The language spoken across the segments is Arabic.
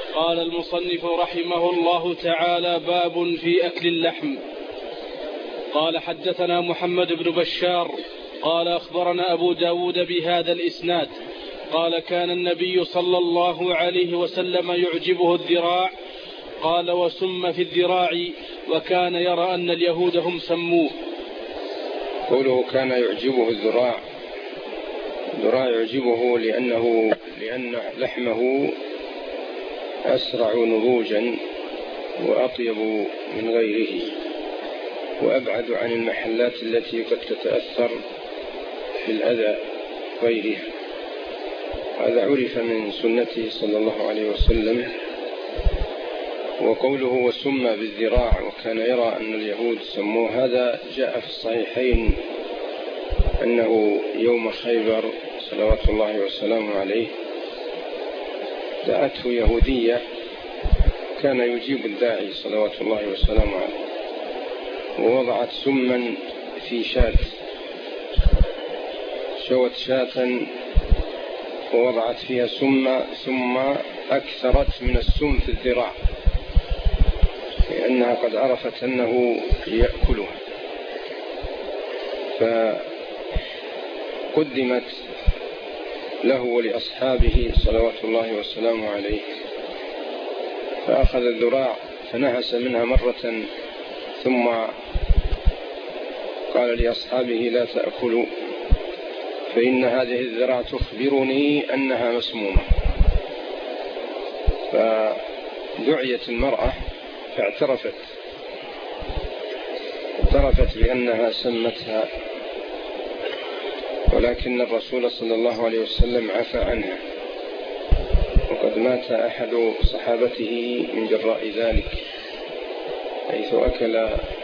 قال المصنف رحمه الله تعالى: باب في أكل اللحم. قال: حدثنا محمد بن بشار قال: أخبرنا أبو داود بهذا الإسناد قال: كان النبي صلى الله عليه وسلم يعجبه الذراع. قال: وسم في الذراع، وكان يرى أن اليهود هم سموه. قوله كان يعجبه الذراع يعجبه لأن لحمه أسرع نضوجا وأطيب من غيره وأبعد عن المحلات التي قد تتأثر في الأذى غيرها. هذا عرف من سنته صلى الله عليه وسلم. وقوله وسم بالذراع وكان يرى أن اليهود سموه، هذا جاء في الصحيحين أنه يوم خيبر صلوات الله وسلامه عليه دعته يهودية، كان يجيب الداعي صلوات الله وسلامه عليه، ووضعت سما في شوت شاة ووضعت فيها ثم أكثرت من السم في الذراع، لأنها قد عرفت أنه يأكلها، فقدمت له ولأصحابه صلوات الله وسلامه عليه، فأخذ الذراع فنهس منها مرة، ثم قال لأصحابه: لا تأكلوا، فإن هذه الذراع تخبرني أنها مسمومة. فدعيت المرأة فاعترفت بأنها سمتها، ولكن الرسول صلى الله عليه وسلم عفى عنها، وقد مات أحد صحابته من جراء ذلك، حيث أكل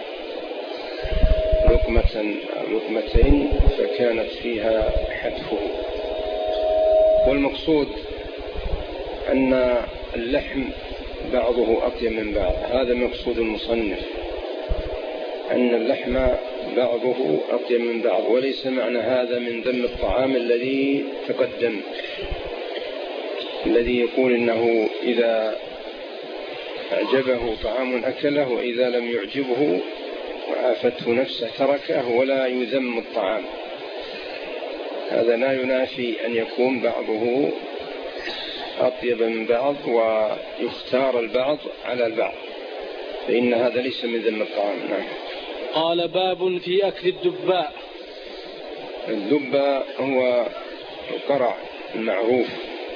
لقمتين فكانت فيها حتفه. والمقصود أن اللحم بعضه أطيب من بعض، هذا مقصود المصنف، أن اللحم بعضه أطيب من بعض، وليس معنى هذا من ذم الطعام الذي تقدم، الذي يقول إنه إذا أعجبه طعام أكله، وإذا لم يعجبه وعافته نفسه تركه، ولا يذم الطعام. هذا لا ينافي أن يكون بعضه أطيب من بعض ويختار البعض على البعض، فإن هذا ليس من ذم الطعام. نعم. قال: باب في أكل الدباء. الدباء هو القرع المعروف،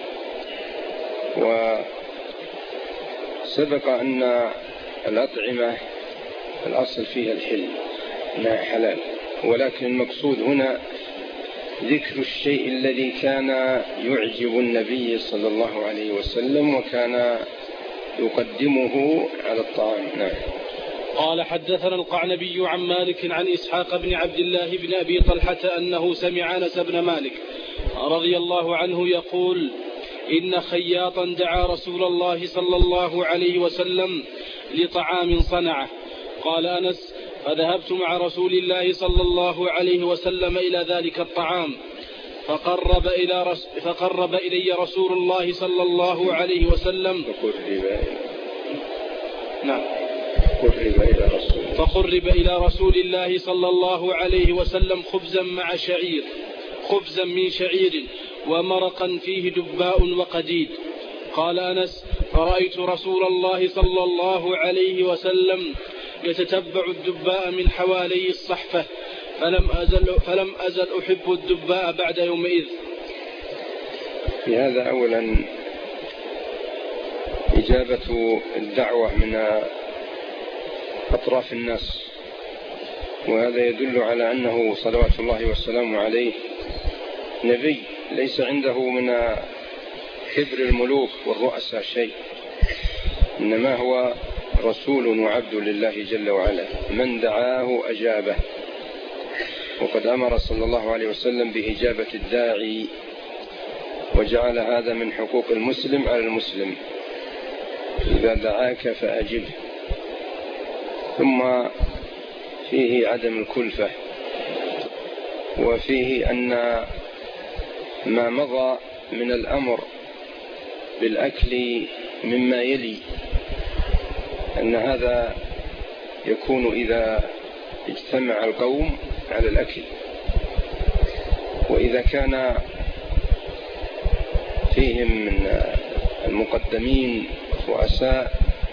وسبق أن الأطعمة الأصل فيها الحل إنها حلال، ولكن المقصود هنا ذكر الشيء الذي كان يعجب النبي صلى الله عليه وسلم وكان يقدمه على الطعام. نعم. قال: حدثنا القعنبي عن مالك عن إسحاق بن عبد الله بن أبي طلحة أنه سمع أنس بن مالك رضي الله عنه يقول: إن خياطا دعا رسول الله صلى الله عليه وسلم لطعام صنعه. قال أنس: فذهبت مع رسول الله صلى الله عليه وسلم إلى ذلك الطعام، فقرب إلي رسول الله صلى الله عليه وسلم فقرب إلى رسول الله صلى الله عليه وسلم خبزا من شعير ومرقا فيه دباء وقديد. قال أنس: فرأيت رسول الله صلى الله عليه وسلم يتتبع الدباء من حوالي الصحفة، فلم أزل أحب الدباء بعد يومئذ. في هذا أولا إجابة الدعوة من أطراف الناس، وهذا يدل على أنه صلوات الله والسلام عليه نبي، ليس عنده من كبر الملوك والرؤساء شيء، إنما هو رسول وعبد لله جل وعلا، من دعاه أجابه. وقد أمر صلى الله عليه وسلم بإجابة الداعي، وجعل هذا من حقوق المسلم على المسلم، إذا دعاك فأجبه. ثم فيه عدم الكلفة، وفيه أن ما مضى من الأمر بالأكل مما يلي أن هذا يكون إذا اجتمع القوم على الأكل، وإذا كان فيهم من المقدمين رؤساء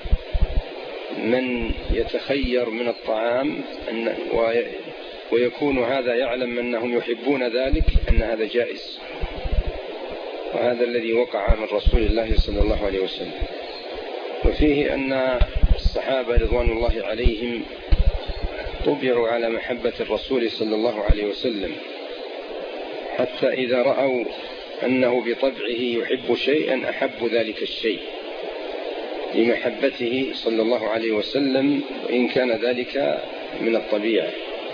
من يتخير من الطعام ويكون هذا يعلم أنهم يحبون ذلك، أن هذا جائز، وهذا الذي وقع من رسول الله صلى الله عليه وسلم. وفيه أن الصحابة رضوان الله عليهم طبعوا على محبة الرسول صلى الله عليه وسلم، حتى إذا رأوا أنه بطبعه يحب شيئا أحب ذلك الشيء لمحبته صلى الله عليه وسلم، وإن كان ذلك من الطبيعة.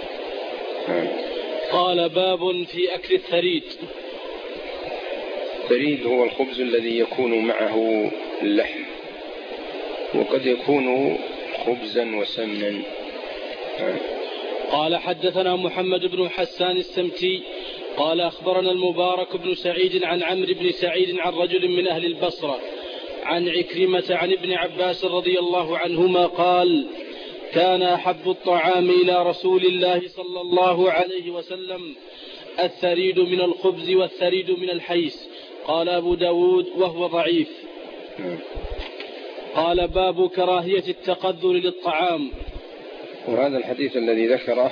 قال باب في أكل الثريد. الثريد هو الخبز الذي يكون معه اللحم، وقد يكون خبزا وسمنا. قال حدثنا محمد بن حسان السمتي قال أخبرنا المبارك بن سعيد عن عمرو بن سعيد عن رجل من أهل البصرة عن عكرمة عن ابن عباس رضي الله عنهما قال: كان أحب الطعام إلى رسول الله صلى الله عليه وسلم الثريد من الخبز والثريد من الحيس. قال أبو داود وهو ضعيف. قال باب كراهية التقذر للطعام. وهذا الحديث الذي ذكره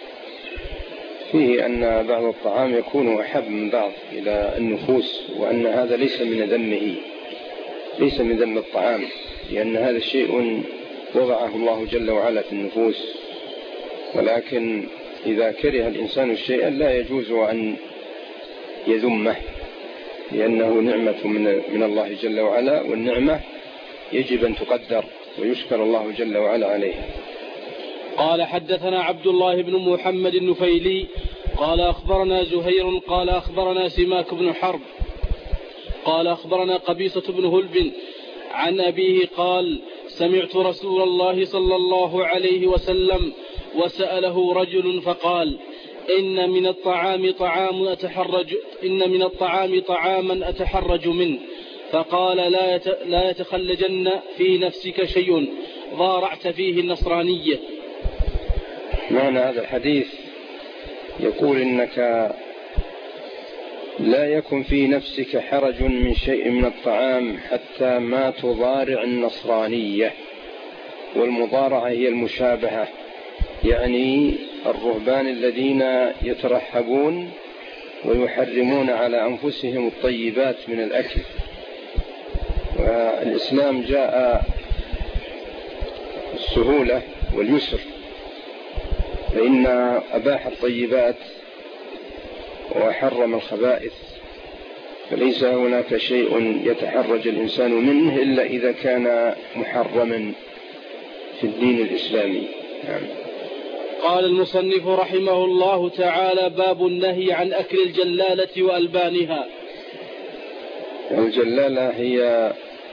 فيه أن بعض الطعام يكون أحب من بعض إلى النفوس، وأن هذا ليس من ذمه، ليس من ذم الطعام، لأن هذا شيء وضعه الله جل وعلا في النفوس. ولكن إذا كره الإنسان شيئا لا يجوز أن يذمه، لأنه نعمة من الله جل وعلا، والنعمة يجب أن تقدر ويشكر الله جل وعلا عليها. قال حدثنا عبد الله بن محمد النفيلي قال أخبرنا زهير قال أخبرنا سماك بن حرب قال أخبرنا قبيصة بن هلب عن أبيه قال: سمعت رسول الله صلى الله عليه وسلم وسأله رجل فقال: إن من الطعام طعاما أتحرج منه، فقال: لا يتخلجن في نفسك شيء ضارعت فيه النصرانية. معنى هذا الحديث يقول إنك لا يكن في نفسك حرج من شيء من الطعام حتى ما تضارع النصرانية. والمضارعة هي المشابهة، يعني الرهبان الذين يترحبون ويحرمون على أنفسهم الطيبات من الأكل. والإسلام جاء السهولة واليسر، فإن أباح الطيبات وحرم الخبائث، فليس هناك شيء يتحرج الإنسان منه إلا إذا كان محرما في الدين الإسلامي. قال المصنف رحمه الله تعالى: باب النهي عن أكل الجلالة وألبانها. الجلالة هي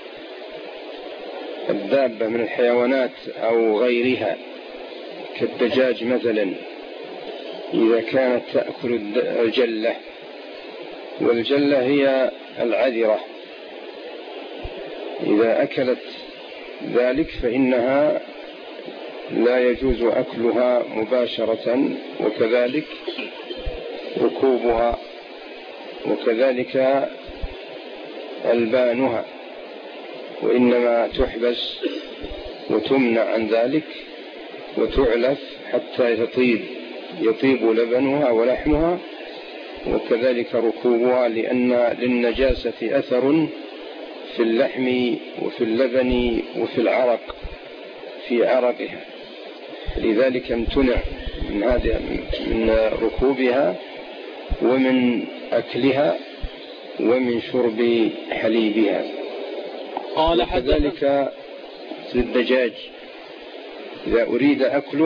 الدابة من الحيوانات أو غيرها كالدجاج مثلا، إذا كانت تأكل الجلة، والجلة هي العذرة، إذا أكلت ذلك فإنها لا يجوز أكلها مباشرة، وكذلك ركوبها، وكذلك ألبانها، وإنما تحبس وتمنع عن ذلك وتعلف حتى يطيب لبنها ولحمها، وكذلك ركوبها، لأن للنجاسة أثر في اللحم وفي اللبن وفي العرق في عرقها، لذلك امتنع من ركوبها ومن أكلها ومن شرب حليبها. قال كذلك في الدجاج إذا أريد أكله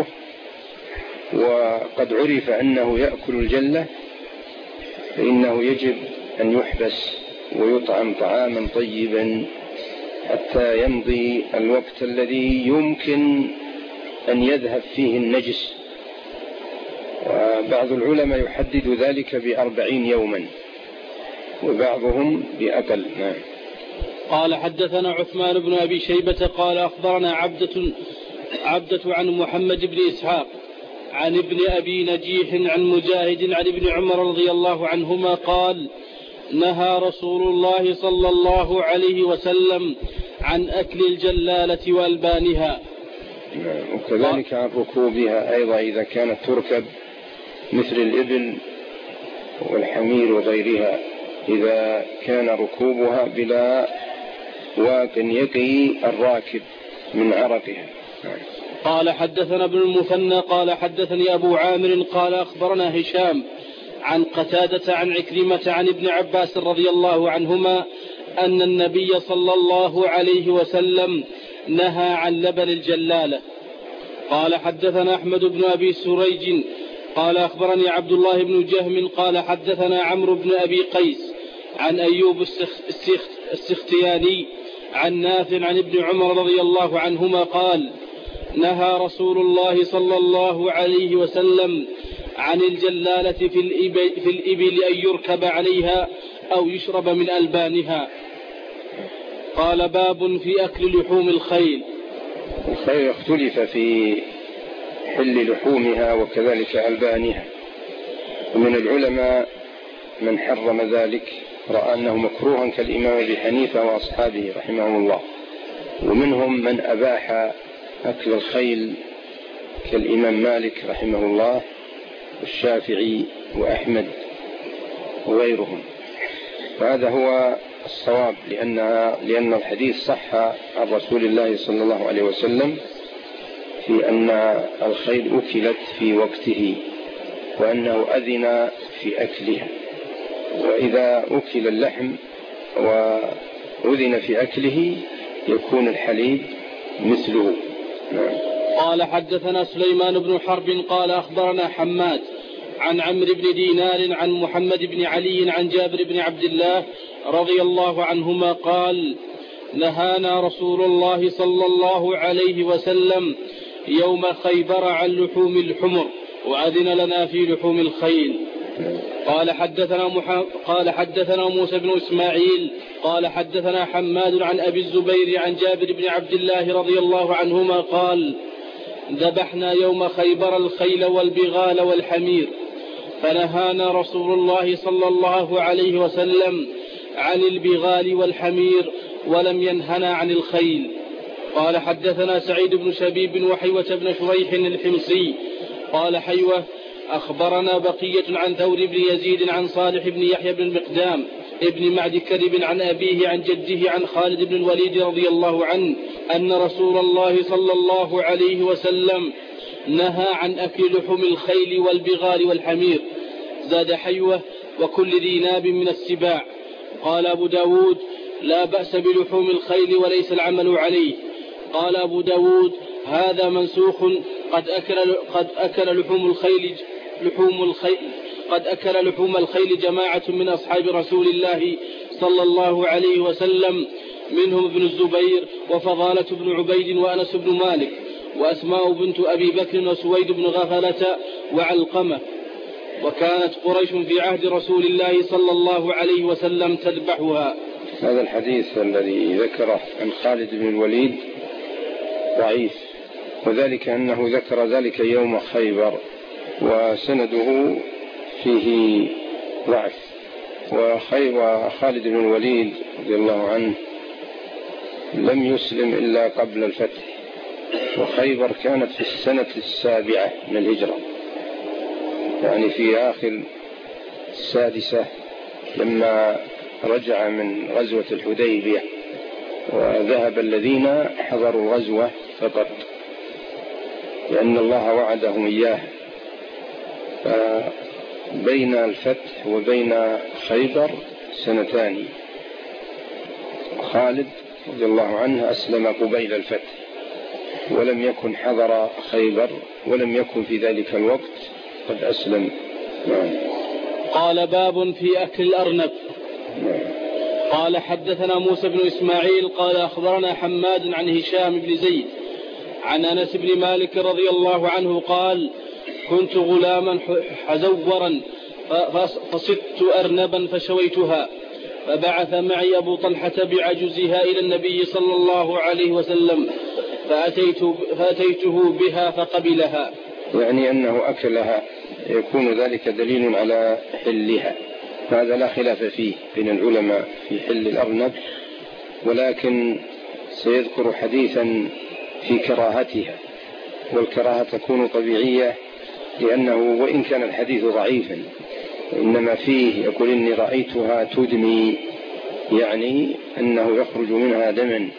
وقد عرف أنه يأكل الجلة فإنه يجب أن يحبس ويطعم طعاما طيبا حتى يمضي الوقت الذي يمكن أن يذهب فيه النجس. وبعض العلماء يحدد ذلك ب40 يوما، وبعضهم بأقل. قال حدثنا عثمان بن أبي شيبة قال أخبرنا عبدة عن محمد بن إسحاق عن ابن أبي نجيح عن مجاهد عن ابن عمر رضي الله عنهما قال نهى رسول الله صلى الله عليه وسلم عن أكل الجلالة وألبانها. وكذلك عن ركوبها أيضا إذا كانت تركب مثل الإبل والحمير وغيرها، إذا كان ركوبها بلا واق يقي الراكب من عرقها. قال حدثنا ابن المثنى قال حدثني أبو عامر قال أخبرنا هشام عن قتادة عن عكرمة عن ابن عباس رضي الله عنهما أن النبي صلى الله عليه وسلم نهى عن لبن الجلالة. قال حدثنا أحمد بن أبي سريج قال أخبرني عبد الله بن جهم قال حدثنا عمرو بن أبي قيس عن أيوب السختياني عن نافع عن ابن عمر رضي الله عنهما قال نهى رسول الله صلى الله عليه وسلم عن الجلالة في الإبل أن يركب عليها أو يشرب من ألبانها. قال باب في أكل لحوم الخيل. الخيل اختلف في حل لحومها وكذلك ألبانها، ومن العلماء من حرم ذلك رأى أنه مكروها كالإمام أبي حنيفة وأصحابه رحمهم الله، ومنهم من أباح أكل الخيل كالإمام مالك رحمه الله والشافعي وأحمد وغيرهم. وهذا هو الصواب لأن الحديث صح عن رسول الله صلى الله عليه وسلم في أن الخيل أكلت في وقته وأنه أذن في أكلها، وإذا أكل اللحم وأذن في أكله يكون الحليب مثله. قال حدثنا سليمان بن حرب قال أخبرنا حماد عن عمرو بن دينار عن محمد بن علي عن جابر بن عبد الله رضي الله عنهما قال نهانا رسول الله صلى الله عليه وسلم يوم خيبر عن لحوم الحمر وأذن لنا في لحوم الخيل. قال حدثنا موسى بن إسماعيل قال حدثنا حماد عن أبي الزبير عن جابر بن عبد الله رضي الله عنهما قال ذبحنا يوم خيبر الخيل والبغال والحمير فنهانا رسول الله صلى الله عليه وسلم عن البغال والحمير ولم ينهنا عن الخيل. قال حدثنا سعيد بن شبيب وحيوة بن شريح الحمصي قال حيوة أخبرنا بقية عن ثور بن يزيد عن صالح بن يحيى بن المقدام ابن معد كرب عن أبيه عن جده عن خالد بن الوليد رضي الله عنه أن رسول الله صلى الله عليه وسلم نهى عن أكل لحوم الخيل والبغال والحمير. زاد حيوة وكل ذي ناب من السباع. قال أبو داود لا بأس بلحوم الخيل وليس العمل عليه. قال أبو داود هذا منسوخ قد أكل لحوم الخيل جماعة من أصحاب رسول الله صلى الله عليه وسلم منهم ابن الزبير وفضالة بن عبيد وأنس بن مالك وأسماء بنت أبي بكر وسويد بن غفلة وعلقمة. وكانت قريش في عهد رسول الله صلى الله عليه وسلم تذبحها. هذا الحديث الذي ذكره عن خالد بن الوليد ضعيف، وذلك أنه ذكر ذلك يوم خيبر وسنده فيه ضعف. وخالد بن الوليد رضي الله عنه لم يسلم إلا قبل الفتح، وخيبر كانت في السنة 7 من الهجرة، يعني في آخر 6 لما رجع من غزوة الحديبية، وذهب الذين حضروا الغزوة فقط لأن الله وعدهم إياه. فبين الفتح وبين خيبر 2 سنين. خالد رضي الله عنه أسلم قبيل الفتح ولم يكن حضر خيبر ولم يكن في ذلك الوقت قد أسلم. قال باب في أكل الأرنب. قال حدثنا موسى بن إسماعيل قال أخبرنا حماد عن هشام بن زيد عن أنس بن مالك رضي الله عنه قال كنت غلاما حزورا فصدت أرنبا فشويتها فبعث معي أبو طلحة بعجزها إلى النبي صلى الله عليه وسلم فأتيته بها فقبلها. يعني أنه أكلها يكون ذلك دليل على حلها، هذا لا خلاف فيه بين العلماء في حل الأرنب، ولكن سيذكر حديثا في كراهتها، والكراهة تكون طبيعية لأنه وإن كان الحديث ضعيفا إنما فيه يقول إني رأيتها تدمي، يعني أنه يخرج منها دما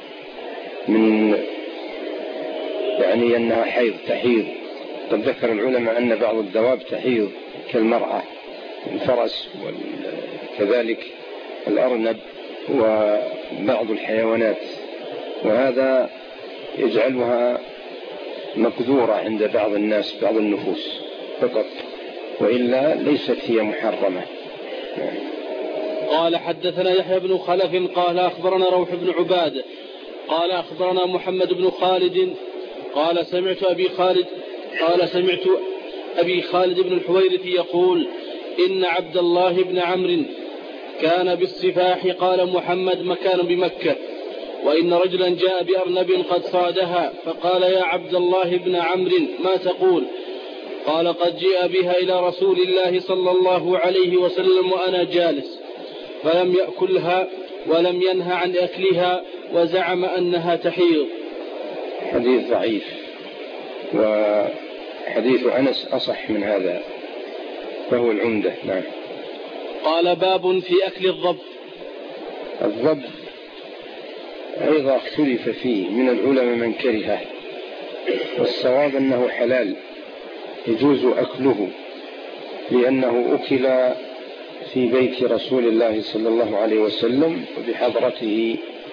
يعني أنها حيض تحيض. قد ذكر العلماء أن بعض الدواب تحيض كالمرأة، الفرس وكذلك الأرنب وبعض الحيوانات، وهذا يجعلها مقدورة عند بعض الناس بعض النفوس فقط، وإلا ليست هي محرمة. قال حدثنا يحيى بن خلف قال أخبرنا روح بن عباد قال أخبرنا محمد بن خالد قال سمعت أبي خالد بن الحويرث يقول إن عبد الله بن عمرو كان بالصفاح، قال محمد مكان بمكة، وإن رجلا جاء بأرنب قد صادها فقال يا عبد الله بن عمرو ما تقول؟ قال قد جاء بها إلى رسول الله صلى الله عليه وسلم وأنا جالس، فلم يأكلها ولم ينهى عن أكلها وزعم أنها تحيض. حديث ضعيف، وحديث أنس أصح من هذا فهو العمدة. نعم. قال باب في أكل الضب. الضب أيضا اختلف فيه من العلماء من كرهه، والصواب أنه حلال يجوز أكله، لأنه أكل في بيت رسول الله صلى الله عليه وسلم وبحضرته،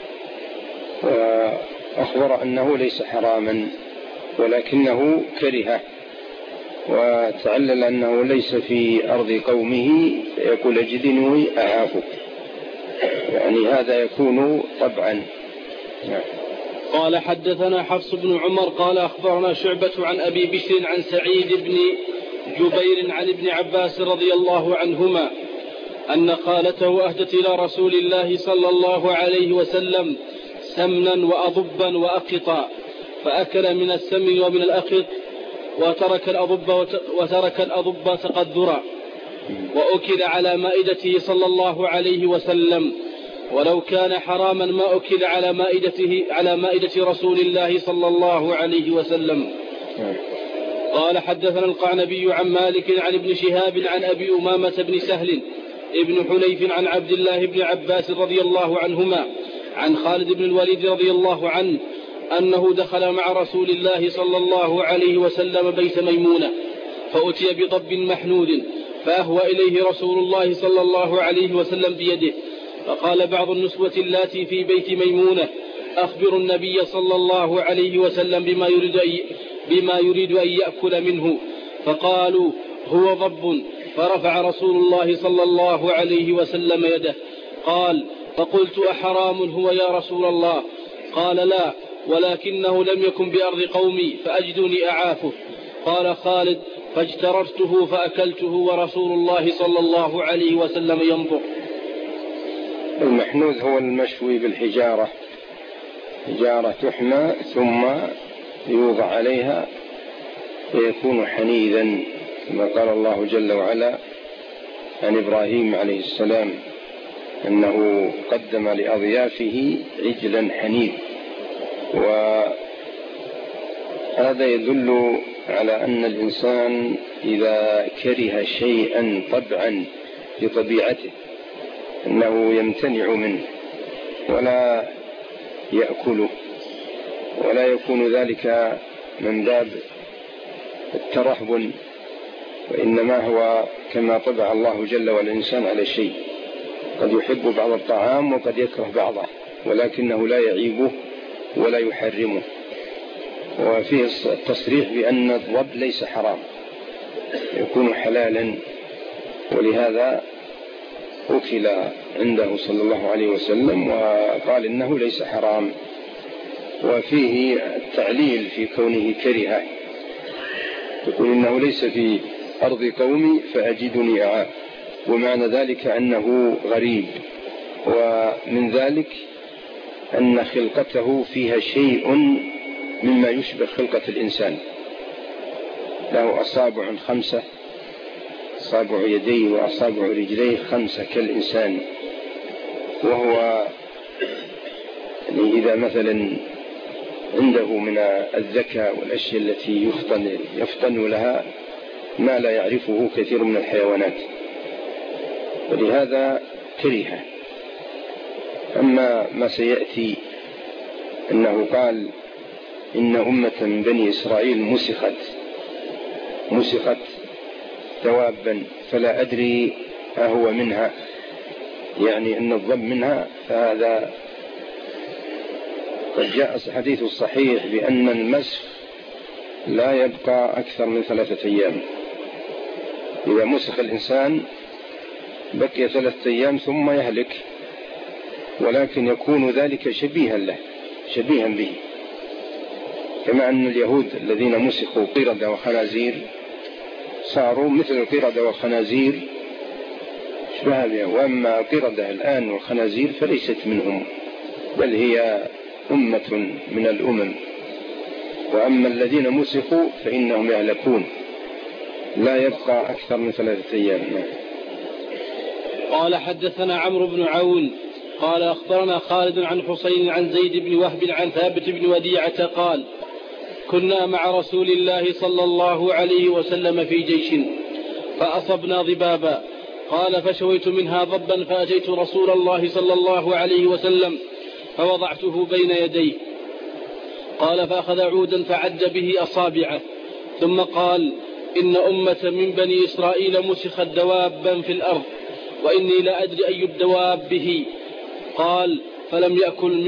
وأخبر أنه ليس حراما ولكنه كرهه، وتعلل أنه ليس في أرض قومه يقول أجدني أعافك، يعني هذا يكون طبعا. قال حدثنا حفص بن عمر قال أخبرنا شعبة عن أبي بشر عن سعيد بن جبير عن ابن عباس رضي الله عنهما أن خالته أهدت إلى رسول الله صلى الله عليه وسلم سمنا وأضبا وأقطا، فأكل من السمن ومن الأقط وترك الأضب تقدرا، وأكل على مائدته صلى الله عليه وسلم، ولو كان حراما ما أكل على مائدة رسول الله صلى الله عليه وسلم. قال حدثنا القعنبي عن مالك عن ابن شهاب عن أبي أمامة بن سهل ابن حنيف عن عبد الله بن عباس رضي الله عنهما عن خالد بن الوليد رضي الله عنه أنه دخل مع رسول الله صلى الله عليه وسلم بيت ميمونة، فأتي بضب محنود فأهوى إليه رسول الله صلى الله عليه وسلم بيده، فقال بعض النسوة اللاتي في بيت ميمونة أخبروا النبي صلى الله عليه وسلم بما يريد أن يأكل منه، فقالوا هو ضب، فرفع رسول الله صلى الله عليه وسلم يده. قال فقلت أحرام هو يا رسول الله؟ قال لا، ولكنه لم يكن بأرض قومي فأجدني أعافه. قال خالد فاجتررته فأكلته ورسول الله صلى الله عليه وسلم ينظر. المحنوذ هو المشوي بالحجارة، حجارة تحمى ثم يوضع عليها فيكون حنيذا، كما قال الله جل وعلا عن إبراهيم عليه السلام أنه قدم لأضيافه عجلا حنيذ. وهذا يدل على أن الإنسان إذا كره شيئا طبعا لطبيعته أنه يمتنع منه ولا يأكله، ولا يكون ذلك من باب الترهب، وإنما هو كما طبع الله جل وعلا الإنسان على شيء، قد يحب بعض الطعام وقد يكره بعضه، ولكنه لا يعيبه ولا يحرمه. وفيه التصريح بأن الضب ليس حرام، يكون حلالا، ولهذا أكل عنده صلى الله عليه وسلم وقال إنه ليس حرام. وفيه التعليل في كونه كره، يقول إنه ليس في أرض قومي فأجدني أعاف، ومعنى ذلك أنه غريب ومن ذلك أن خلقته فيها شيء مما يشبه خلقة الإنسان، له أصابع 5، أصابع يديه وأصابع رجليه 5 كالإنسان. وهو يعني إذا مثلا عنده من الذكاء والأشياء التي يفطن لها ما لا يعرفه كثير من الحيوانات، ولهذا كرهه. أما ما سيأتي أنه قال إن أمة من بني إسرائيل مسخت دوابا فلا أدري أهو منها، يعني أن الضب منها، فهذا قد جاء الحديث الصحيح بأن المسخ لا يبقى أكثر من 3 أيام. إذا مسخ الإنسان بقي 3 أيام ثم يهلك، ولكن يكون ذلك شبيها به، كما أن اليهود الذين مسخوا قردة وخنازير صاروا مثل القردة والخنازير شبه بها. وأما القردة الآن والخنازير فليست منهم، بل هي أمة من الأمم. وأما الذين مسخوا فإنهم يهلكون، لا يبقى أكثر من 3 أيام. قال حدثنا عمرو بن عون قال أخبرنا خالد عن حسين عن زيد بن وهب عن ثابت بن وديعة قال كنا مع رسول الله صلى الله عليه وسلم في جيش فأصبنا ضبابا، قال فشويت منها ضبا فأتيت رسول الله صلى الله عليه وسلم فوضعته بين يديه، قال فأخذ عودا فعد به أصابعه، ثم قال إن أمة من بني إسرائيل مسخت دوابا في الأرض وإني لا أدري أي الدواب به، قال فلم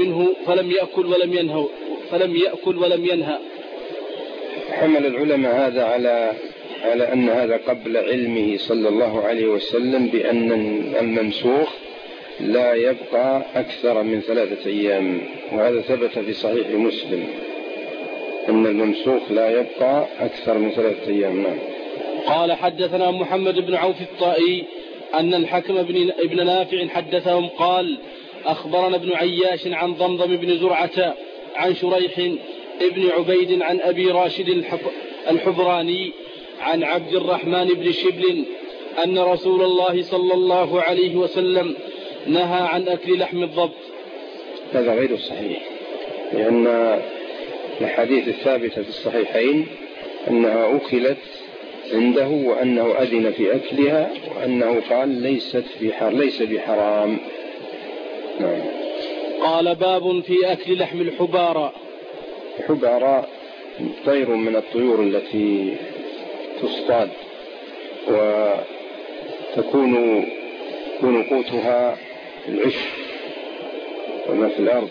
يأكل ولم ينهى. حمل العلماء هذا على أن هذا قبل علمه صلى الله عليه وسلم بأن الممسوخ لا يبقى أكثر من 3 أيام، وهذا ثبت في صحيح مسلم أن الممسوخ لا يبقى أكثر من 3 أيام. نعم. قال حدثنا محمد بن عوف الطائي أن الحكم ابن نافع حدثهم قال أخبرنا ابن عياش عن ضمضم بن زرعة عن شريح ابن عبيد عن أبي راشد الحبراني عن عبد الرحمن بن شبل أن رسول الله صلى الله عليه وسلم نهى عن أكل لحم الضب. هذا غير صحيح، لأن الحديث الثابتة في الصحيحين أنها أكلت عنده وأنه أذن في أكلها وأنه قال ليس بحرام. نعم. قال باب في أكل لحم الحبارى. الحبارى طير من الطيور التي تصطاد وتكون قوتها العشب وما في الأرض،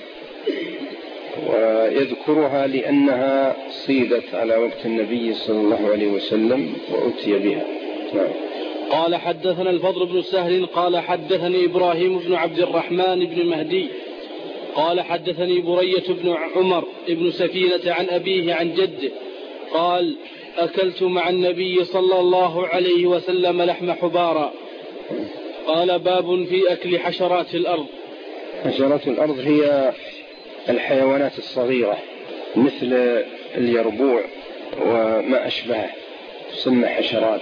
ويذكرها لأنها صيدت على وقت النبي صلى الله عليه وسلم وأتي بها. نعم. قال حدثنا الفضل بن سهل قال حدثني إبراهيم بن عبد الرحمن بن مهدي قال حدثني برية بن عمر بن سفينة عن أبيه عن جده قال أكلت مع النبي صلى الله عليه وسلم لحم حبارى. قال باب في أكل حشرات الأرض. حشرات الأرض هي الحيوانات الصغيرة مثل اليربوع وما أشبهه تسمى حشرات.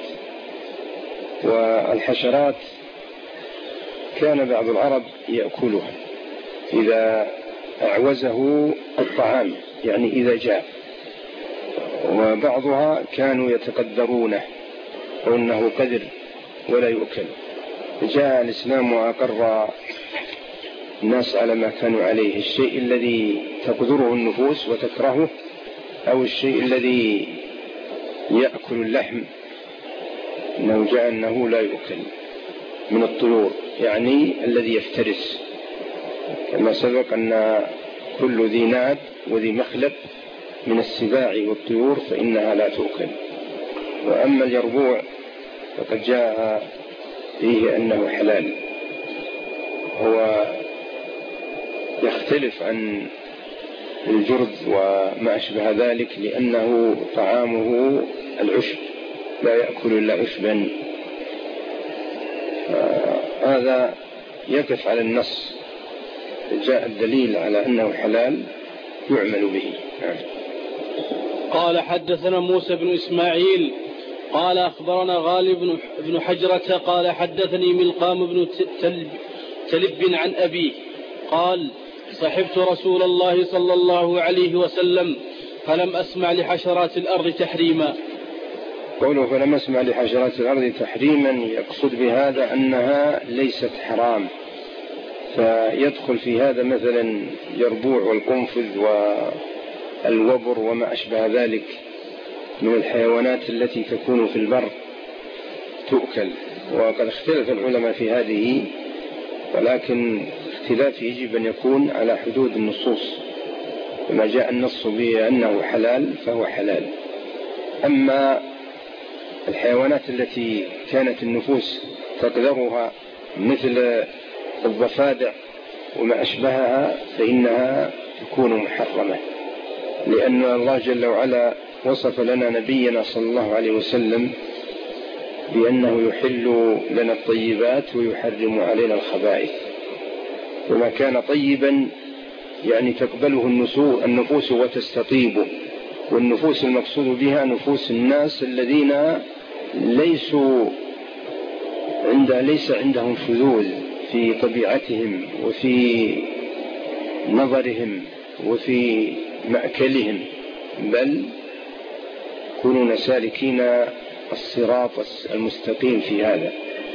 والحشرات كان بعض العرب يأكلها إذا أعوزه الطعام، يعني إذا جاء، وبعضها كانوا يتقدرونه وأنه قدر ولا يؤكل. جاء الإسلام وأقر الناس على ما كانوا عليه، الشيء الذي تقدره النفوس وتكرهه أو الشيء الذي يأكل اللحم أنه جاء أنه لا يؤكل من الطيور، يعني الذي يفترس، كما سبق أن كل ذي ناب وذي مخلب من السباع والطيور فإنها لا تؤكل. وأما اليربوع فقد جاء فيه أنه حلال، هو يختلف عن الجرذ وما أشبه ذلك لأنه طعامه العشب، لا يأكل إلا عشبا. هذا يقف على النص، جاء الدليل على أنه حلال يعمل به. قال حدثنا موسى بن إسماعيل قال أخبرنا غالب بن حجرة قال حدثني ملقام بن تلب عن أبيه قال صحبت رسول الله صلى الله عليه وسلم فلم أسمع لحشرات الأرض تحريما. قوله فلم أسمع لحشرات الأرض تحريما يقصد بهذا أنها ليست حرام، فيدخل في هذا مثلا يربوع والقنفذ والوبر وما أشبه ذلك من الحيوانات التي تكون في البر تؤكل. وقد اختلف العلماء في هذه، ولكن اختلاف يجب أن يكون على حدود النصوص، وما جاء النص بأنه حلال فهو حلال. أما الحيوانات التي كانت النفوس تقدرها مثل الضفادع وما أشبهها فإنها تكون محرمة، لأن الله جل وعلا وصف لنا نبينا صلى الله عليه وسلم بأنه يحل لنا الطيبات ويحرم علينا الخبائث. وما كان طيبا يعني تقبله النفوس وتستطيبه، والنفوس المقصود بها نفوس الناس الذين ليس عندهم شذوذ في طبيعتهم وفي نظرهم وفي مأكلهم، بل يكونون سالكين الصراط المستقيم في هذا.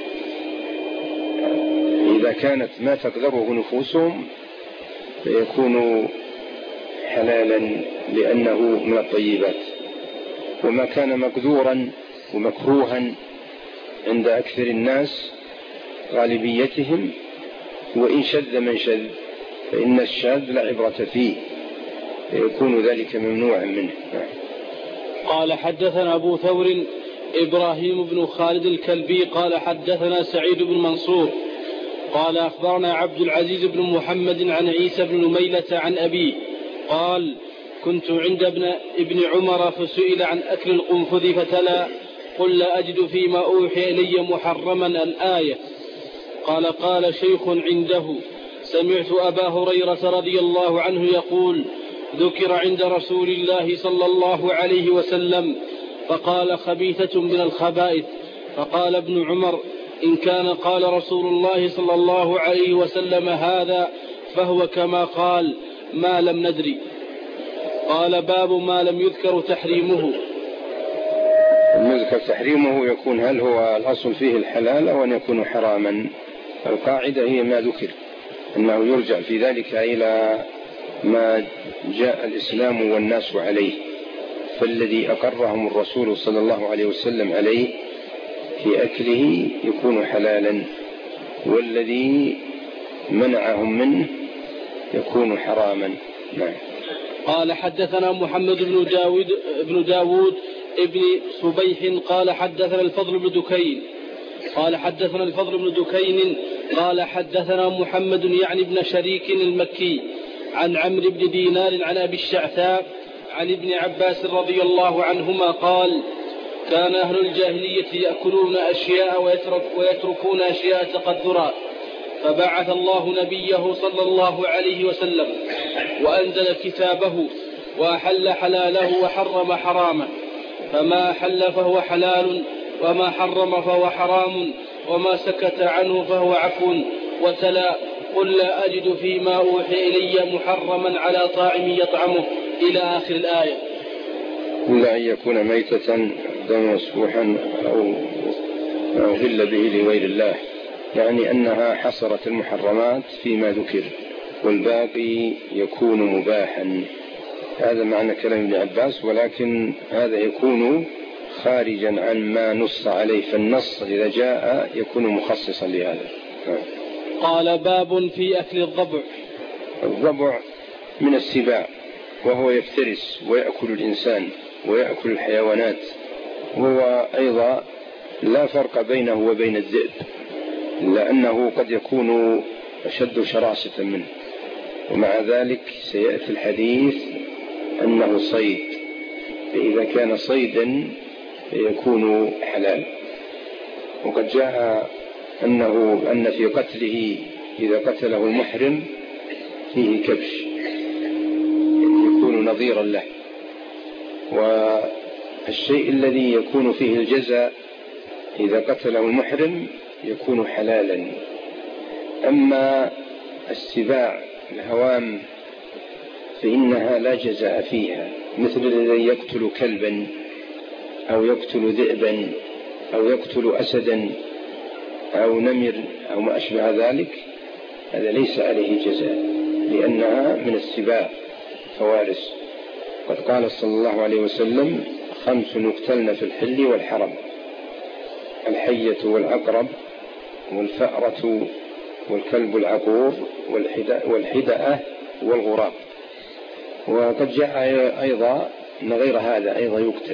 إذا كانت ما تقدره نفوسهم فيكون حلالا لأنه من الطيبات. وما كان مقدورا ومكروها عند أكثر الناس غالبيتهم وإن شذ من شذ فإن الشاذ لا عبرة فيه، فيكون ذلك ممنوعا منه. قال حدثنا أبو ثور إبراهيم بن خالد الكلبي قال حدثنا سعيد بن منصور قال أخبرنا عبد العزيز بن محمد عن عيسى بن نميلة عن أبيه قال كنت عند ابن عمر فسئل عن أكل القنفذ فتلا قل لا أجد فيما أوحي إلي محرما الآية. قال شيخ عنده سمعت أبا هريرة رضي الله عنه يقول ذكر عند رسول الله صلى الله عليه وسلم فقال خبيثة من الخبائث. فقال ابن عمر إن كان قال رسول الله صلى الله عليه وسلم هذا فهو كما قال ما لم ندري. قال باب ما لم يذكر تحريمه. المذكر تحريمه يكون هل هو الأصل فيه الحلال أو أن يكون حراما؟ القاعدة هي ما ذكر، أنه يرجع في ذلك إلى ما جاء الإسلام والناس عليه، فالذي أقرهم الرسول صلى الله عليه وسلم عليه في أكله يكون حلالا، والذي منعهم منه يكون حراما. نعم. قال حدثنا محمد بن داود ابن صبيح قال حدثنا الفضل بن دكين قال حدثنا محمد يعني بن شريك المكي عن عمرو بن دينار عن أبي الشعثاء عن ابن عباس رضي الله عنهما قال كان أهل الجاهلية يأكلون أشياء ويتركون أشياء تقدرا، فبعث الله نبيه صلى الله عليه وسلم وأنزل كتابه وأحل حلاله وحرم حرامه، فما أحل فهو حلال وما حرم فهو حرام وما سكت عنه فهو عفو. وتلا قل لا أجد فيما أوحي إلي محرما على طاعم يطعمه إلى آخر الآية. إلا أن يكون ميتة دم مسفوحا أو أهل به لغير الله، يعني أنها حصرت المحرمات فيما ذكر والباقي يكون مباحا. هذا معنى كلام ابن عباس، ولكن هذا يكون خارجا عن ما نص عليه، فالنص إذا جاء يكون مخصصا لهذا. قال باب في أكل الضبع. الضبع من السباع، وهو يفترس ويأكل الإنسان ويأكل الحيوانات، وهو أيضا لا فرق بينه وبين الذئب، لأنه قد يكون أشد شراسة منه، ومع ذلك سيأتي الحديث أنه صيد، فإذا كان صيدا يكون حلال. وقد جاء أن في قتله إذا قتله المحرم فيه كبش يكون نظيرا له، والشيء الذي يكون فيه الجزاء إذا قتله المحرم يكون حلالا. أما السباع الهوام فإنها لا جزاء فيها، مثل الذي يقتل كلبا أو يقتل ذئبا أو يقتل أسدا أو نمر أو ما أشبه ذلك، هذا ليس عليه جزاء لأنها من السباع فوارس. قد قال صلى الله عليه وسلم: 5 يقتلن في الحل والحرم: الحية والعقرب والفأرة والكلب العقور والحدأة والغراب. وقد جاء أيضا أن غير هذا أيضا يقتل.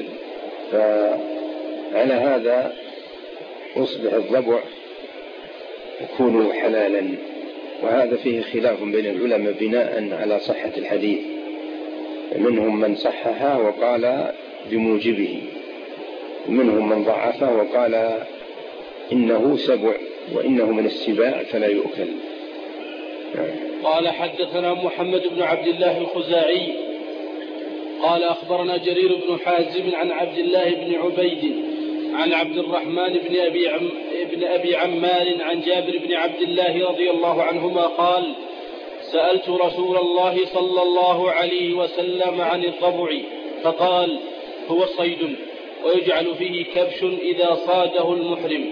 فعلى هذا أصبح الضبع يكون حلالا، وهذا فيه خلاف بين العلماء بناء على صحة الحديث، منهم من صحها وقال بموجبه، ومنهم من ضعفه وقال إنه سبع وإنه من السباع فلا يؤكل. قال حدثنا محمد بن عبد الله الخزاعي قال أخبرنا جرير بن حازم عن عبد الله بن عبيد عن عبد الرحمن بن أبي عمار عن جابر بن عبد الله رضي الله عنهما قال: سألت رسول الله صلى الله عليه وسلم عن الضبع فقال: هو صيد ويجعل فيه كبش إذا صاده المحرم.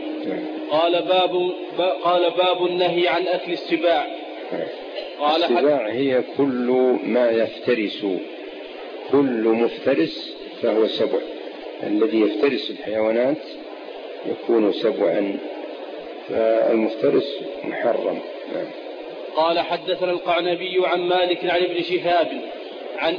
قال باب النهي عن أكل السباع. السباع هي كل ما يفترس، كل مفترس فهو سبع، الذي يفترس الحيوانات يكون سبعا، فالمفترس محرم. قال حدثنا القعنبي عن مالك عن ابن شهاب عن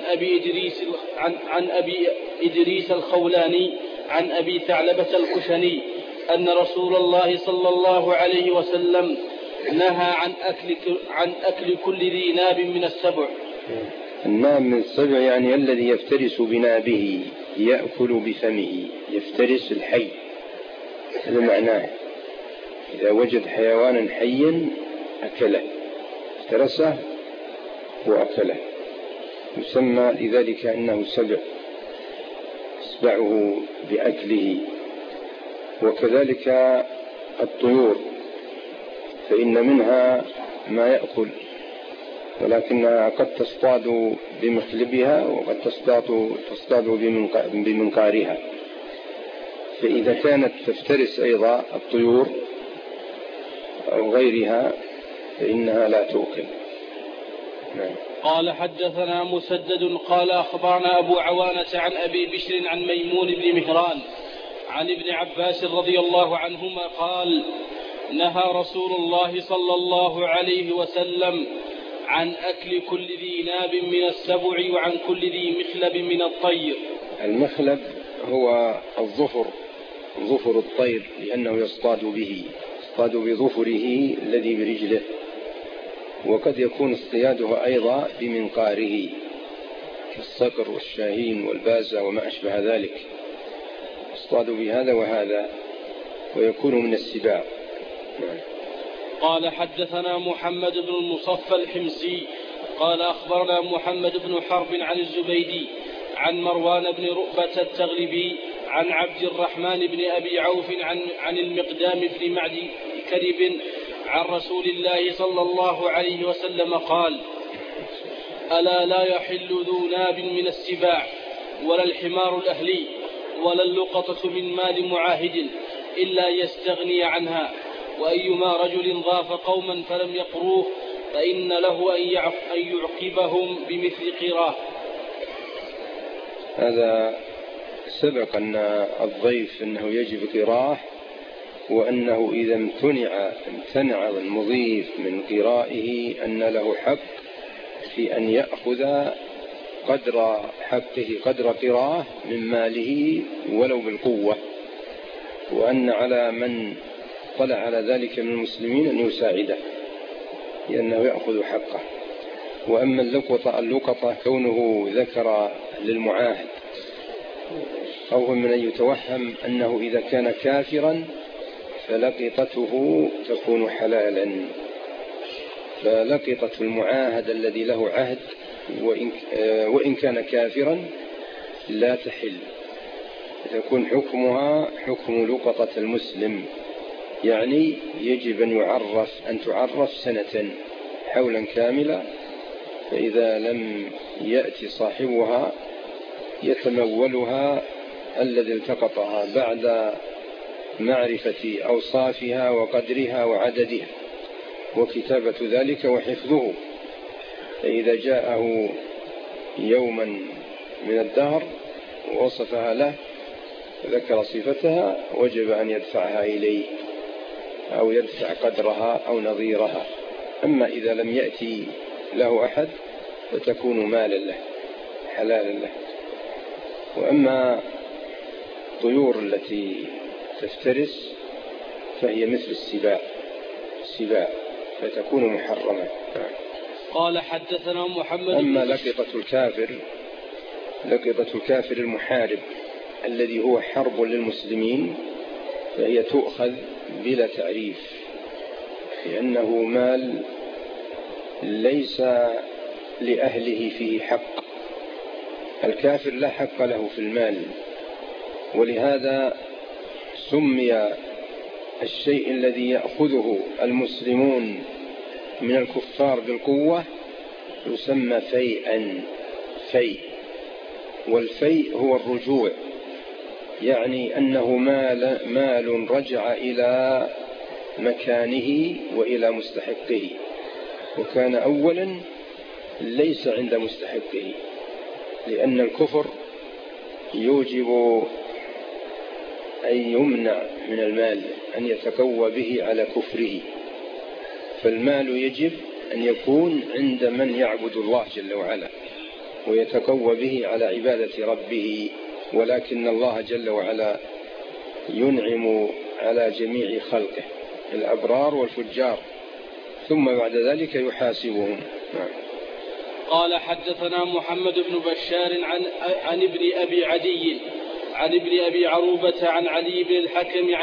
أبي إدريس الخولاني عن أبي ثعلبة الكشني أن رسول الله صلى الله عليه وسلم نهى عن أكل كل ذي ناب من السبع. الناب من السبع يعني الذي يفترس بنابه، يأكل بفمه، يفترس الحي، هذا معناه. إذا وجد حيوانا حيا أكله، افترسه وأكله، يسمى لذلك أنه سبع، يسبعه بأكله. وكذلك الطيور فإن منها ما يأكل، ولكنها قد تصطاد بمخلبها وقد تصطاد بمنقارها، فإذا كانت تفترس أيضا الطيور أو غيرها فإنها لا تؤكل. قال حدثنا مسدد قال أخبرنا أبو عوانة عن أبي بشر عن ميمون بن مهران عن ابن عباس رضي الله عنهما قال: نهى رسول الله صلى الله عليه وسلم عن أكل كل ذي ناب من السبع وعن كل ذي مخلب من الطير. المخلب هو الظفر، ظفر الطير، لأنه يصطاد به، يصطاد بظفره الذي برجله، وقد يكون اصطياده أيضا بمنقاره كالصقر والشاهين والبازة وما أشبه ذلك، يصطاد بهذا وهذا ويكون من السباع. قال حدثنا محمد بن المصفى الحمصي قال أخبرنا محمد بن حرب عن الزبيدي عن مروان بن رؤبة التغلبي عن عبد الرحمن بن أبي عوف عن المقدام بن معد كرب عن رسول الله صلى الله عليه وسلم قال: ألا لا يحل ذو ناب من السباع ولا الحمار الأهلي ولا اللقطة من مال معاهد إلا يستغني عنها، وأيما رجل ضاف قوما فلم يقروه فإن له أن يعقبهم بمثل قراه. هذا سبق أن الضيف أنه يجب قراه، وأنه إذا امتنع المضيف من قرائه أن له حق في أن يأخذ قدر حقه، قدر قراه من ماله ولو بالقوة، وأن على من طلع على ذلك من المسلمين أن يساعده لأنه يأخذ حقه. وأما اللقطة كونه ذكر للمعاهد خوفا من أن يتوهم أنه إذا كان كافرا فلقطته تكون حلالا، فلقطة المعاهد الذي له عهد وإن كان كافرا لا تحل، تكون حكمها حكم لقطة المسلم، يعني يجب أن تعرف سنة حولا كاملا، فإذا لم يأتي صاحبها يتمولها الذي التقطها بعد معرفة أوصافها وقدرها وعددها وكتابة ذلك وحفظه. فإذا جاءه يوما من الدهر ووصفها له ذكر صفتها وجب أن يدفعها إليه أو يدفع قدرها أو نظيرها. أما إذا لم يأتي له أحد فتكون مالا له حلالا له. وأما الطيور التي تفترس فهي مثل السباع فتكون محرمة. قال حدثنا محمد. أما لقطة الكافر المحارب الذي هو حرب للمسلمين فهي تؤخذ بلا تعريف، لأنه مال ليس لأهله فيه حق، الكافر لا حق له في المال، ولهذا سمي الشيء الذي يأخذه المسلمون من الكفار بالقوة يسمى فيئا. والفيء هو الرجوع، يعني أنه مال رجع إلى مكانه وإلى مستحقه، وكان أولا ليس عند مستحقه، لأن الكفر يوجب أن يمنع من المال أن يتقوى به على كفره، فالمال يجب أن يكون عند من يعبد الله جل وعلا ويتقوى به على عبادة ربه، ولكن الله جل وعلا ينعم على جميع خلقه الأبرار والفجار ثم بعد ذلك يحاسبهم. قال حدثنا محمد بن بشار عن ابن أبي عدي عن ابن أبي عروبة عن علي بن الحكم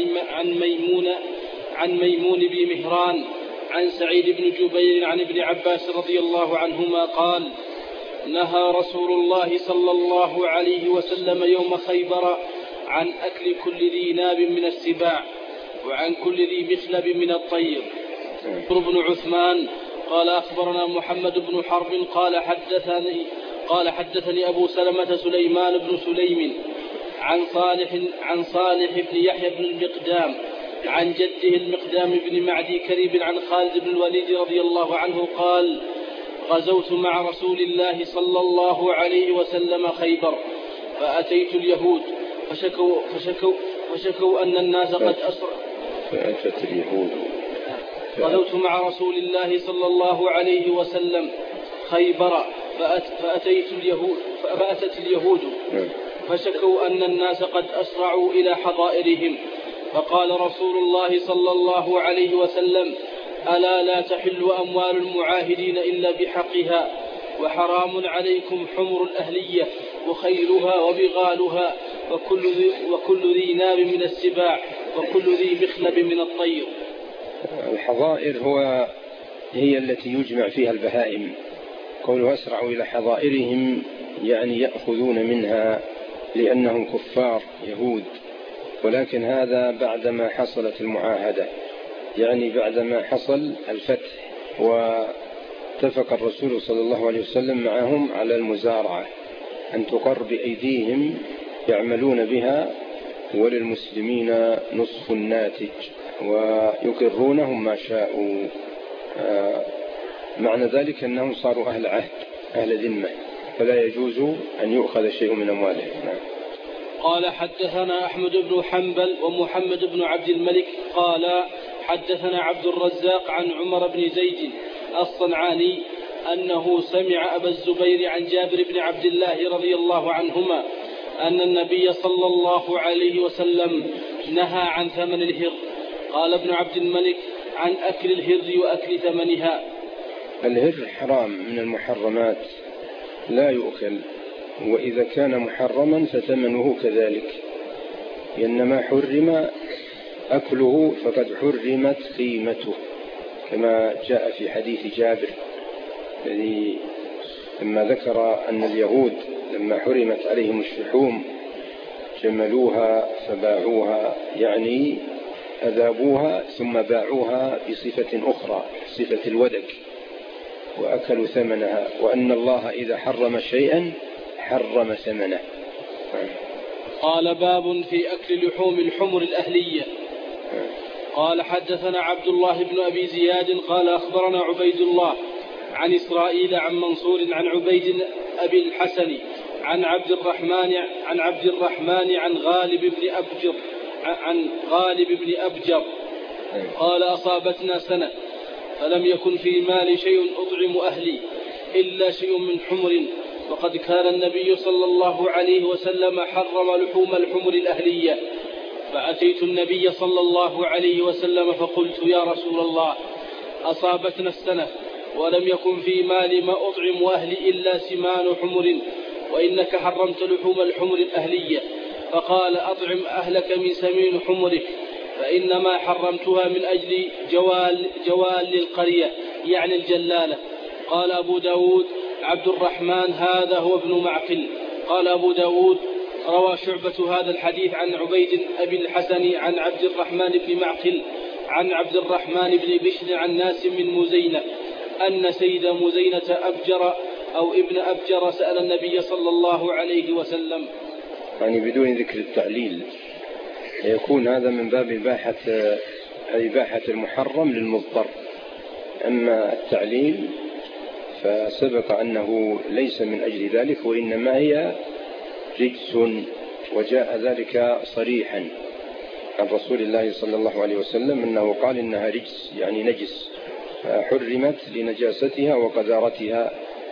عن ميمون بن مهران عن سعيد بن جبير عن ابن عباس رضي الله عنهما قال: نهى رسول الله صلى الله عليه وسلم يوم خيبر عن أكل كل ذي ناب من السباع وعن كل ذي مخلب من الطير. بن عثمان قال أخبرنا محمد بن حرب قال حدثني أبو سلمة سليمان بن سليم عن صالح بن يحيى بن المقدام عن جده المقدام بن معدي كريب عن خالد بن الوليد رضي الله عنه قال: غزوت مع رسول الله صلى الله عليه وسلم خيبر فأتيت اليهود فشكوا أن الناس قد أسرعوا. غزوت مع رسول الله صلى الله عليه وسلم خيبر فأتت اليهود فشكوا أن الناس قد أسرعوا إلى حظائرهم، فقال رسول الله صلى الله عليه وسلم: ألا لا تحل أموال المعاهدين إلا بحقها، وحرام عليكم حمر الأهلية وخيلها وبغالها وكل ذي ناب من السباع وكل ذي مخلب من الطير. الحظائر هي التي يجمع فيها البهائم، قولوا أسرعوا إلى حظائرهم يعني يأخذون منها لأنهم كفار يهود، ولكن هذا بعدما حصلت المعاهدة، يعني بعدما حصل الفتح واتفق الرسول صلى الله عليه وسلم معهم على المزارعة أن تقر بأيديهم يعملون بها، وللمسلمين نصف الناتج ويقرونهم ما شاءوا. معنى ذلك أنهم صاروا أهل عهد أهل ذمة، فلا يجوز أن يؤخذ شيء من أموالهم. قال حدثنا أحمد بن حنبل ومحمد بن عبد الملك قال حدثنا عبد الرزاق عن عمر بن زيد الصنعاني أنه سمع أبا الزبير عن جابر بن عبد الله رضي الله عنهما أن النبي صلى الله عليه وسلم نهى عن ثمن الهر. قال ابن عبد الملك: عن أكل الهر وأكل ثمنها. الهر حرام من المحرمات لا يؤكل، وإذا كان محرما فثمنه كذلك، إنما حرم أكله فقد حرمت قيمته، كما جاء في حديث جابر الذي لما ذكر أن اليهود لما حرمت عليهم الشحوم جملوها فباعوها، يعني أذابوها ثم باعوها بصفة أخرى، صفة الودك، وأكلوا ثمنها، وأن الله إذا حرم شيئا حرم ثمنه. قال باب في أكل لحوم الحمر الأهلية. قال حدثنا عبد الله بن أبي زياد قال أخبرنا عبيد الله عن إسرائيل عن منصور عن عبيد أبي الحسن عن عبد الرحمن عن غالب بن أبجر قال أصابتنا سنة فلم يكن في مال شيء أطعم أهلي إلا شيء من حمر، وقد كان النبي صلى الله عليه وسلم حرم لحوم الحمر الأهلية، فأتيت النبي صلى الله عليه وسلم فقلت يا رسول الله أصابتنا السنة ولم يكن في مال ما أطعم أهلي إلا سمان حمر، وإنك حرمت لحوم الحمر الأهلية، فقال أطعم أهلك من سمين حمرك، فإنما حرمتها من أجل جوال للقرية يعني الجلالة. قال أبو داود عبد الرحمن هذا هو ابن معقل. قال أبو داود روى شعبة هذا الحديث عن عبيد أبي الحسن عن عبد الرحمن بن معقل عن عبد الرحمن بن بشر عن ناس من مزينة أن سيد مزينة أبجر أو ابن أبجر سأل النبي صلى الله عليه وسلم. يعني بدون ذكر التعليل يكون هذا من باب إباحة المحرم للمضطر، أما التعليل فسبق أنه ليس من أجل ذلك، وإنما هي رجس، وجاء ذلك صريحا عن رسول الله صلى الله عليه وسلم أنه قال إنها رجس يعني نجس، حرمت لنجاستها وقذارتها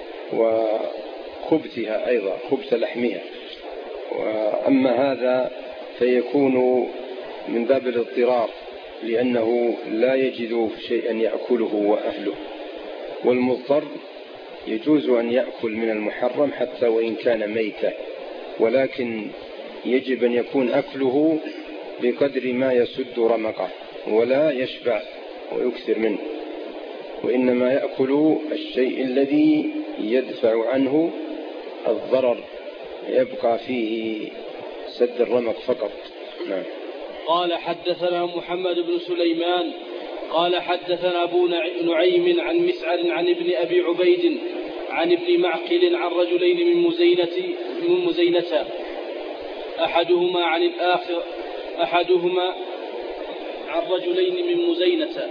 وخبثها أيضا، خبث لحمها. وأما هذا فيكون من باب الاضطرار لأنه لا يجد شيئا يأكله وأهله، والمضطر يجوز أن يأكل من المحرم حتى وإن كان ميتا، ولكن يجب أن يكون أكله بقدر ما يسد رمقه ولا يشبع ويكثر منه، وإنما يأكل الشيء الذي يدفع عنه الضرر، يبقى فيه سد الرمق فقط. نعم. قال حدثنا محمد بن سليمان قال حدثنا أبو نعيم عن مسعر عن ابن أبي عبيد عن ابن معقل عن رجلين من مزينة أحدهما عن الآخر أحدهما عن رجلين من مزينة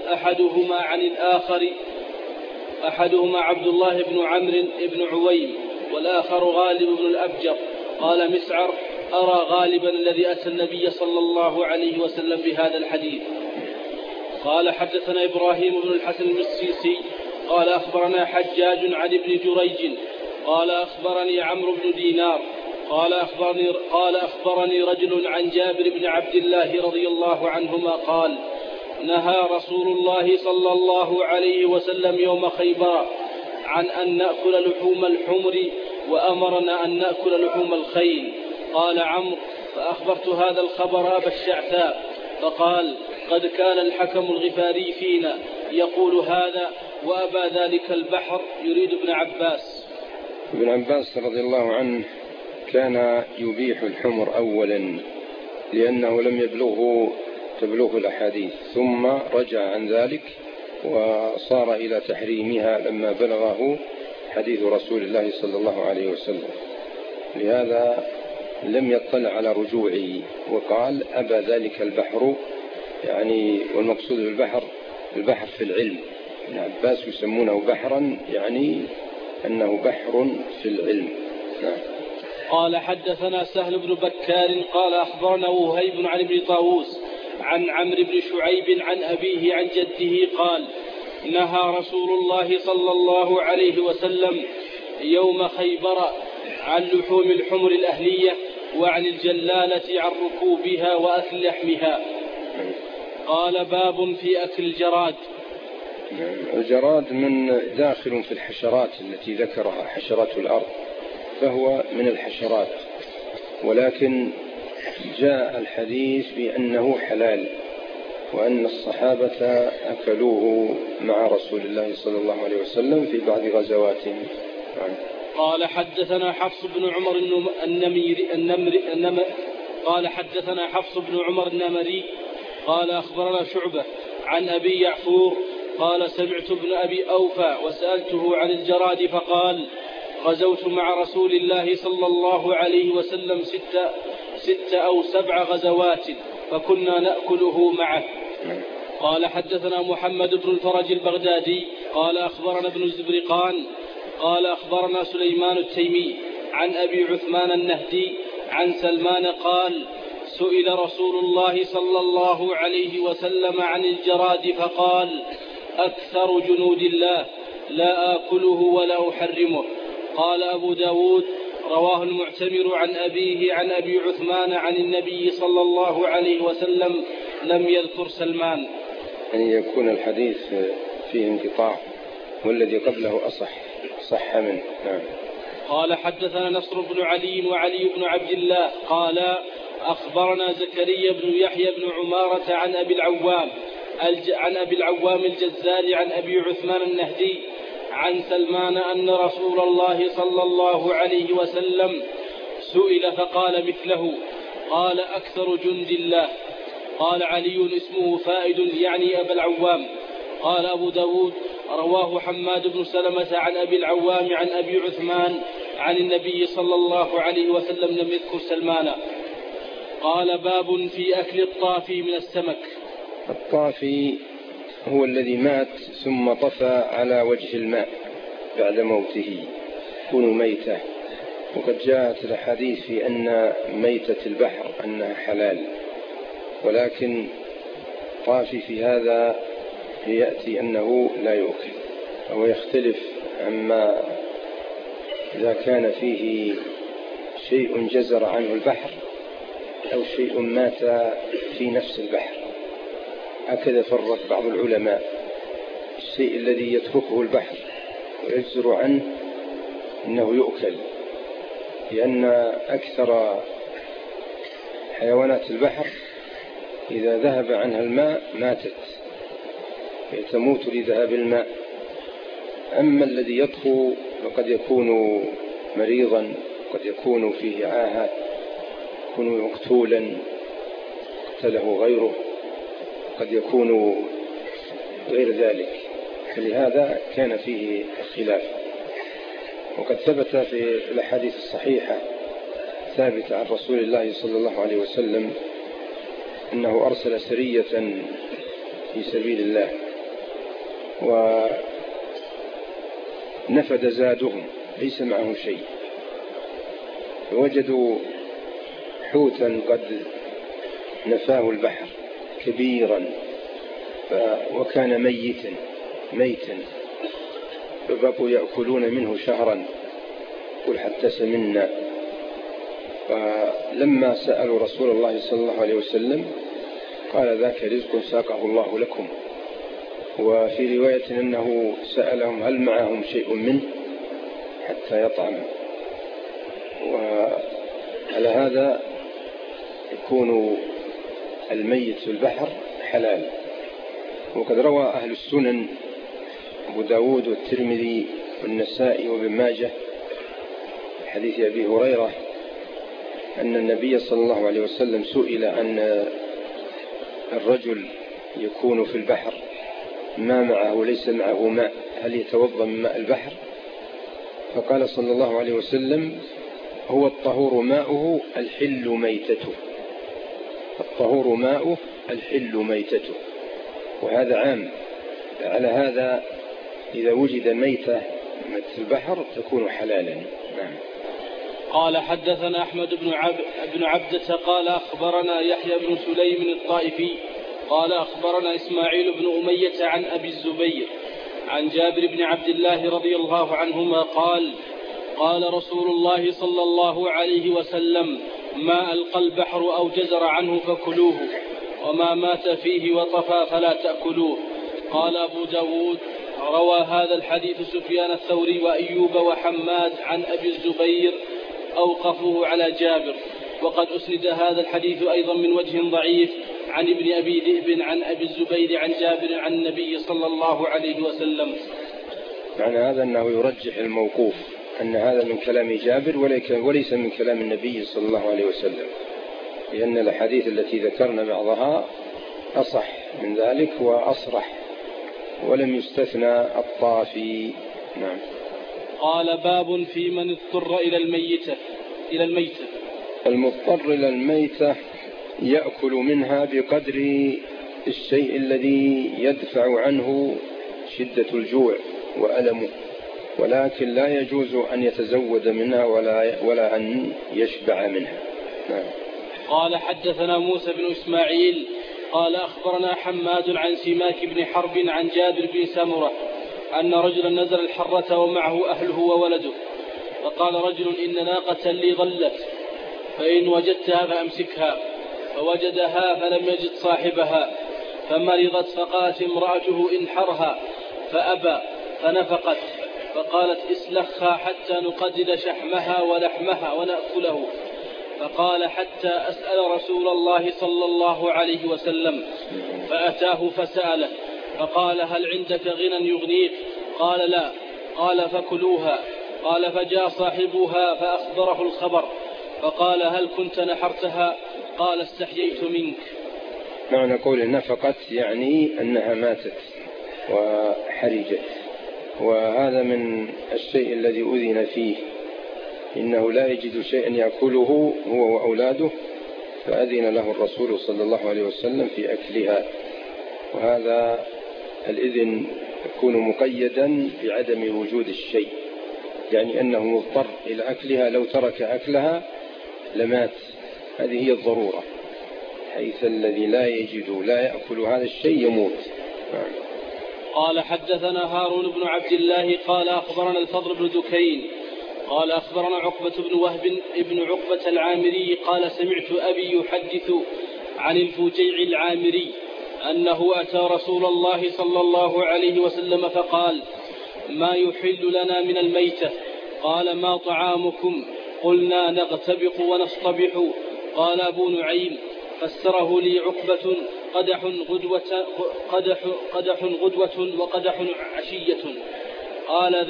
أحدهما عبد الله بن عمرو بن عويم والآخر غالب بن الأبجر. قال مسعر أرى غالبا الذي أتى النبي صلى الله عليه وسلم بهذا الحديث. قال حدثنا إبراهيم بن الحسن المسيسي قال أخبرنا حجاج عن ابن جريج قال أخبرني عمرو بن دينار قال أخبرني رجل عن جابر بن عبد الله رضي الله عنهما قال نهى رسول الله صلى الله عليه وسلم يوم خيبر عن أن نأكل لحوم الحمر وأمرنا أن نأكل لحوم الخيل. قال عمرو فأخبرت هذا الخبر أبا الشعثاء فقال قد كان الحكم الغفاري فينا يقول هذا وأبى ذلك البحر، يريد ابن عباس. ابن عباس رضي الله عنه كان يبيح الحمر أولا لأنه لم تبلغه الأحاديث، ثم رجع عن ذلك وصار إلى تحريمها لما بلغه حديث رسول الله صلى الله عليه وسلم، لهذا لم يطلع على رجوعه وقال أبى ذلك البحر، يعني والمقصود بالبحر البحر في العلم. ابن عباس يسمونه بحرا يعني أنه بحر في العلم. نعم. قال حدثنا سهل بن بكار قال أخبرنا وهيب عن ابن طاووس عن عمرو بن شعيب عن أبيه عن جده قال نهى رسول الله صلى الله عليه وسلم يوم خيبر عن لحوم الحمر الأهلية وعن الجلالة عن ركوبها وأكل لحمها. قال باب في أكل الجراد. الجراد من داخل في الحشرات التي ذكرها حشرات الأرض، فهو من الحشرات، ولكن جاء الحديث بأنه حلال وأن الصحابة أكلوه مع رسول الله صلى الله عليه وسلم في بعض غزواته. قال حدثنا حفص بن عمر قال حدثنا حفص بن عمر النمري قال أخبرنا شعبة عن أبي يعفور قال سمعت ابن أبي أوفى وسألته عن الجراد فقال غزوت مع رسول الله صلى الله عليه وسلم 6 أو 7 غزوات فكنا نأكله معه. قال حدثنا محمد بن الفرج البغدادي قال أخبرنا ابن الزبرقان قال أخبرنا سليمان التيمي عن أبي عثمان النهدي عن سلمان قال سئل رسول الله صلى الله عليه وسلم عن الجراد فقال أكثر جنود الله لا آكله ولا أحرمه. قال أبو داود رواه المعتمر عن أبيه عن أبي عثمان عن النبي صلى الله عليه وسلم لم يذكر سلمان. أن يكون الحديث فيه انقطاع والذي قبله صح منه. قال حدثنا نصر بن علي وعلي بن عبد الله قال أخبرنا زكريا بن يحيى بن عمارة عن أبي العوام الجزال عن أبي عثمان النهدي عن سلمان أن رسول الله صلى الله عليه وسلم سئل فقال مثله قال أكثر جند الله. قال علي اسمه فائد يعني أبا العوام. قال أبو داود رواه حماد بن سلمة عن أبي العوام عن أبي عثمان عن النبي صلى الله عليه وسلم لم يذكر سلمان. قال باب في أكل الطافي من السمك. الطافي هو الذي مات ثم طفى على وجه الماء بعد موته يكون ميتة، وقد جاءت الحديث في أن ميتة البحر أنها حلال، ولكن طافي في هذا يأتي أنه لا يؤكل أو يختلف عما إذا كان فيه شيء جزر عنه البحر أو شيء مات في نفس البحر. هكذا فرق بعض العلماء الشيء الذي يتركه البحر ويجزر عنه إنه يؤكل، لأن أكثر حيوانات البحر إذا ذهب عنها الماء ماتت تموت لذهاب الماء. أما الذي يطفو فقد يكون مريضا، قد يكون فيه عاهة، يكون مقتولا قتله غيره، قد يكون غير ذلك، فلهذا كان فيه خلاف. وقد ثبت في الأحاديث الصحيحة ثابت عن رسول الله صلى الله عليه وسلم أنه أرسل سرية في سبيل الله ونفد زادهم ليس معهم شيء، فوجدوا حوتا قد نفاه البحر كبيرا وكان ميتا فبقوا يأكلون منه شهرا قل حتى سمنا. فلما سألوا رسول الله صلى الله عليه وسلم قال ذاك رزق ساقه الله لكم. وفي رواية أنه سألهم هل معهم شيء منه حتى يطعم. وعلى هذا يكون الميت في البحر حلال. وقد روى أهل السنن أبو داود والترمذي والنسائي وابن ماجه حديث أبي هريرة أن النبي صلى الله عليه وسلم سئل عن الرجل يكون في البحر ما معه ليس معه ماء هل يتوضأ من ماء البحر؟ فقال صلى الله عليه وسلم هو الطهور ماؤه الحل ميتته. الطهور ماؤه الحل ميتته، وهذا عام. على هذا إذا وجد ميتة في البحر تكون حلالا. نعم. قال حدثنا أحمد بن عبدة قال أخبرنا يحيى بن سليم الطائفي قال أخبرنا إسماعيل بن أمية عن أبي الزبير عن جابر بن عبد الله رضي الله عنهما قال قال رسول الله صلى الله عليه وسلم ما ألقى البحر أو جزر عنه فكلوه وما مات فيه وطفى فلا تأكلوه. قال أبو داود روى هذا الحديث سفيان الثوري وأيوب وحماد عن أبي الزبير أوقفوه على جابر. وقد أسند هذا الحديث أيضا من وجه ضعيف عن ابن أبي ذئب عن أبي الزبير عن جابر عن النبي صلى الله عليه وسلم. معنى هذا أنه يرجح الموقوف، أن هذا من كلام جابر وليس من كلام النبي صلى الله عليه وسلم، لأن الأحاديث التي ذكرنا بعضها أصح من ذلك وأصرح، ولم يستثنى الطافي. نعم. قال باب في من اضطر إلى الميتة. المضطر إلى الميتة يأكل منها بقدر الشيء الذي يدفع عنه شدة الجوع وألمه، ولكن لا يجوز أن يتزود منها ولا أن يشبع منها. نعم. قال حدثنا موسى بن إسماعيل قال أخبرنا حماد عن سماك بن حرب عن جابر بن سمرة أن رجلا نزل الحرة ومعه أهله وولده، فقال رجل إن ناقة لي ضلت، فإن وجدتها فأمسكها، فوجدها فلم يجد صاحبها، فمرضت، فقالت امرأته انحرها، فأبى، فنفقت، فقالت اسلخها حتى نقدد شحمها ولحمها ونأكله، فقال حتى أسأل رسول الله صلى الله عليه وسلم، فأتاه فسأله، فقال هل عندك غنى يغنيك؟ قال لا. قال فكلوها. قال فجاء صاحبها فأخبره الخبر، فقال هل كنت نحرتها؟ قال استحييت منك. معنى قوله نفقت يعني أنها ماتت وحرجت، وهذا من الشيء الذي أذن فيه، إنه لا يجد شيئا يأكله هو وأولاده، فأذن له الرسول صلى الله عليه وسلم في أكلها، وهذا الإذن يكون مقيدا بعدم وجود الشيء، يعني أنه مضطر إلى أكلها، لو ترك أكلها لمات، هذه هي الضرورة، حيث الذي لا يجد لا يأكل هذا الشيء يموت. قال حدثنا هارون بن عبد الله قال أخبرنا الفضل بن دكين قال أخبرنا عقبة بن وهب ابن عقبة العامري قال سمعت أبي يحدث عن الفجيع العامري أنه أتى رسول الله صلى الله عليه وسلم فقال ما يحل لنا من الميتة؟ قال ما طعامكم؟ قلنا نغتبق ونصطبح. قال أبو نعيم فسره لي عقبة قدح غدوة وقدح عشية. قال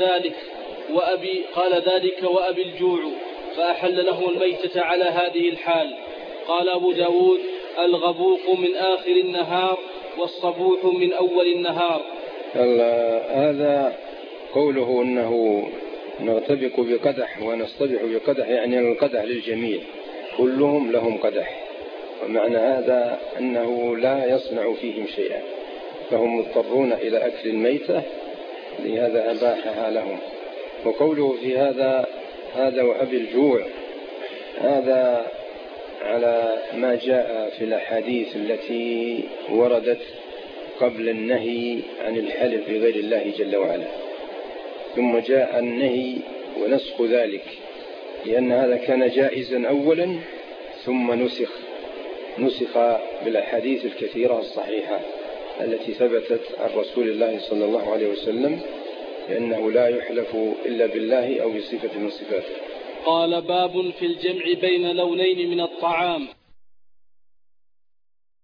ذلك وأبي الجوع، فأحل له الميتة على هذه الحال. قال أبو داود الغبوق من آخر النهار والصبوح من أول النهار. هذا قوله أنه نغتبق بقدح ونصطبح بقدح، يعني القدح للجميع، كلهم لهم قدح، ومعنى هذا أنه لا يصنع فيهم شيئا، فهم مضطرون إلى أكل الميتة، لهذا أباحها لهم. وقوله في هذا وأبي الجوع، هذا على ما جاء في الأحاديث التي وردت قبل النهي عن الحلف بغير الله جل وعلا، ثم جاء النهي ونسخ ذلك، لأن هذا كان جائزا أولا ثم نسخ بالأحاديث الكثيرة الصحيحة التي ثبتت عن رسول الله صلى الله عليه وسلم، لأنه لا يحلف إلا بالله أو بصفة من صفاته. قال باب في الجمع بين لونين من الطعام.